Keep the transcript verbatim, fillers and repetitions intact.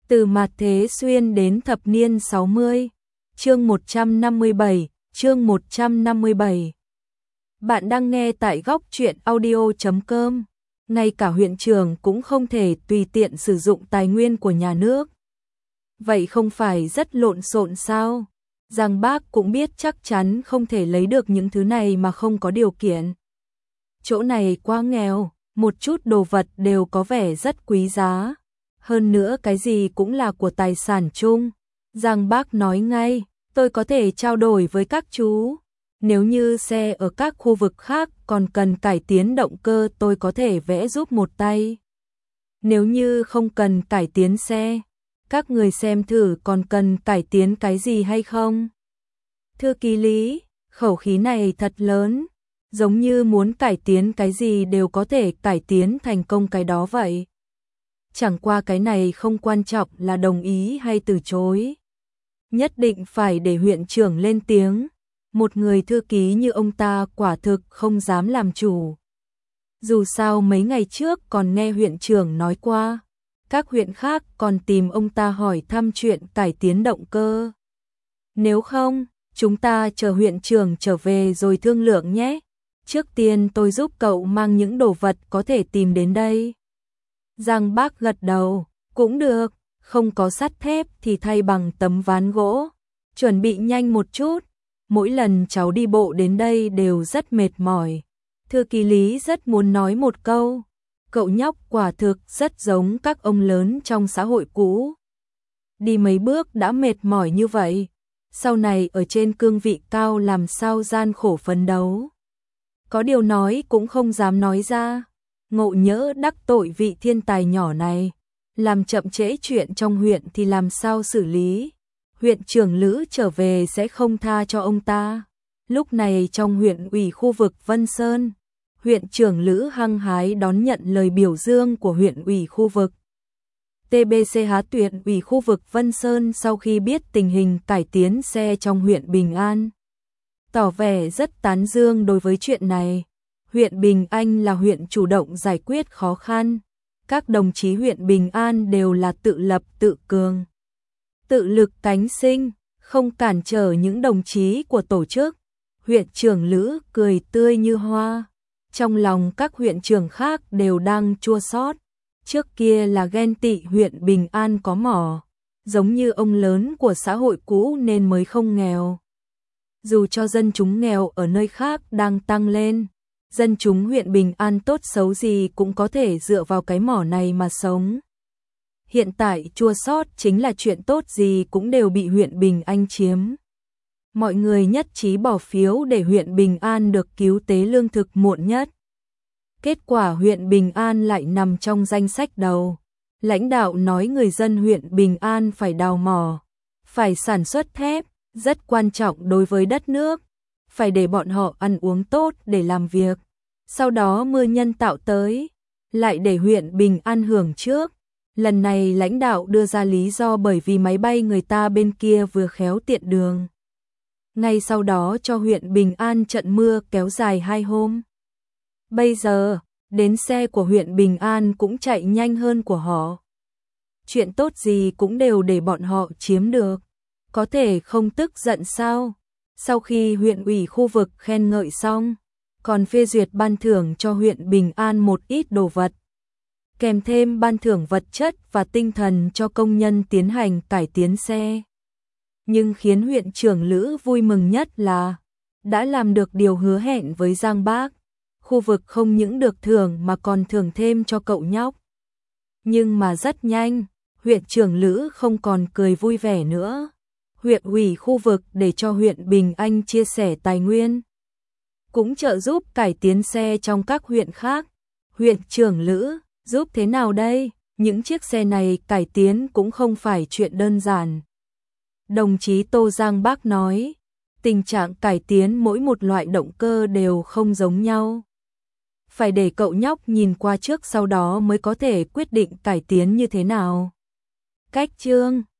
Từ Mạt Thế Xuyên đến thập niên sáu mươi. Chương một trăm năm mươi bảy, chương một trăm năm mươi bảy. Bạn đang nghe tại góc truyện audio chấm com. Ngay cả huyện trưởng cũng không thể tùy tiện sử dụng tài nguyên của nhà nước. Vậy không phải rất lộn xộn sao? Giang Bác cũng biết chắc chắn không thể lấy được những thứ này mà không có điều kiện. Chỗ này quá nghèo, một chút đồ vật đều có vẻ rất quý giá. Hơn nữa cái gì cũng là của tài sản chung. Giang Bác nói ngay, tôi có thể trao đổi với các chú. Nếu như xe ở các khu vực khác còn cần cải tiến động cơ tôi có thể vẽ giúp một tay. Nếu như không cần cải tiến xe, các người xem thử còn cần cải tiến cái gì hay không? Thư ký Lý, khẩu khí này thật lớn, giống như muốn cải tiến cái gì đều có thể cải tiến thành công cái đó vậy. Chẳng qua cái này không quan trọng là đồng ý hay từ chối. Nhất định phải để huyện trưởng lên tiếng. Một người thư ký như ông ta quả thực không dám làm chủ. Dù sao mấy ngày trước còn nghe huyện trưởng nói qua, các huyện khác còn tìm ông ta hỏi thăm chuyện cải tiến động cơ. Nếu không, chúng ta chờ huyện trưởng trở về rồi thương lượng nhé. Trước tiên tôi giúp cậu mang những đồ vật có thể tìm đến đây. Giang Bác gật đầu, cũng được, không có sắt thép thì thay bằng tấm ván gỗ. Chuẩn bị nhanh một chút, mỗi lần cháu đi bộ đến đây đều rất mệt mỏi. Thư ký Lý rất muốn nói một câu, cậu nhóc quả thực rất giống các ông lớn trong xã hội cũ. Đi mấy bước đã mệt mỏi như vậy, sau này ở trên cương vị cao làm sao gian khổ phấn đấu. Có điều nói cũng không dám nói ra, ngộ nhỡ đắc tội vị thiên tài nhỏ này, làm chậm trễ chuyện trong huyện thì làm sao xử lý. Huyện trưởng Lữ trở về sẽ không tha cho ông ta. Lúc này trong huyện ủy khu vực Vân Sơn, huyện trưởng Lữ hăng hái đón nhận lời biểu dương của huyện ủy khu vực. tê bê xê hát huyện ủy khu vực Vân Sơn sau khi biết tình hình cải tiến xe trong huyện Bình An, tỏ vẻ rất tán dương đối với chuyện này. Huyện Bình Anh là huyện chủ động giải quyết khó khăn. Các đồng chí huyện Bình An đều là tự lập tự cường, tự lực cánh sinh, không cản trở những đồng chí của tổ chức. Huyện trưởng Lữ cười tươi như hoa. Trong lòng các huyện trưởng khác đều đang chua xót. Trước kia là ghen tị huyện Bình An có mỏ, giống như ông lớn của xã hội cũ nên mới không nghèo. Dù cho dân chúng nghèo ở nơi khác đang tăng lên, dân chúng huyện Bình An tốt xấu gì cũng có thể dựa vào cái mỏ này mà sống. Hiện tại chua xót chính là chuyện tốt gì cũng đều bị huyện Bình Anh chiếm. Mọi người nhất trí bỏ phiếu để huyện Bình An được cứu tế lương thực muộn nhất. Kết quả huyện Bình An lại nằm trong danh sách đầu. Lãnh đạo nói người dân huyện Bình An phải đào mỏ, phải sản xuất thép, rất quan trọng đối với đất nước, phải để bọn họ ăn uống tốt để làm việc. Sau đó mưa nhân tạo tới, lại để huyện Bình An hưởng trước. Lần này lãnh đạo đưa ra lý do bởi vì máy bay người ta bên kia vừa khéo tiện đường. Ngay sau đó cho huyện Bình An trận mưa kéo dài hai hôm. Bây giờ, đến xe của huyện Bình An cũng chạy nhanh hơn của họ. Chuyện tốt gì cũng đều để bọn họ chiếm được. Có thể không tức giận sao? Sau khi huyện ủy khu vực khen ngợi xong, còn phê duyệt ban thưởng cho huyện Bình An một ít đồ vật. Kèm thêm ban thưởng vật chất và tinh thần cho công nhân tiến hành cải tiến xe. Nhưng khiến huyện trưởng Lữ vui mừng nhất là đã làm được điều hứa hẹn với Giang Bác. Khu vực không những được thưởng mà còn thưởng thêm cho cậu nhóc. Nhưng mà rất nhanh, huyện trưởng Lữ không còn cười vui vẻ nữa. Huyện ủy khu vực để cho huyện Bình Anh chia sẻ tài nguyên, cũng trợ giúp cải tiến xe trong các huyện khác. Huyện trưởng Lữ, giúp thế nào đây? Những chiếc xe này cải tiến cũng không phải chuyện đơn giản. Đồng chí Tô Giang Bác nói, tình trạng cải tiến mỗi một loại động cơ đều không giống nhau. Phải để cậu nhóc nhìn qua trước sau đó mới có thể quyết định cải tiến như thế nào. Cách chương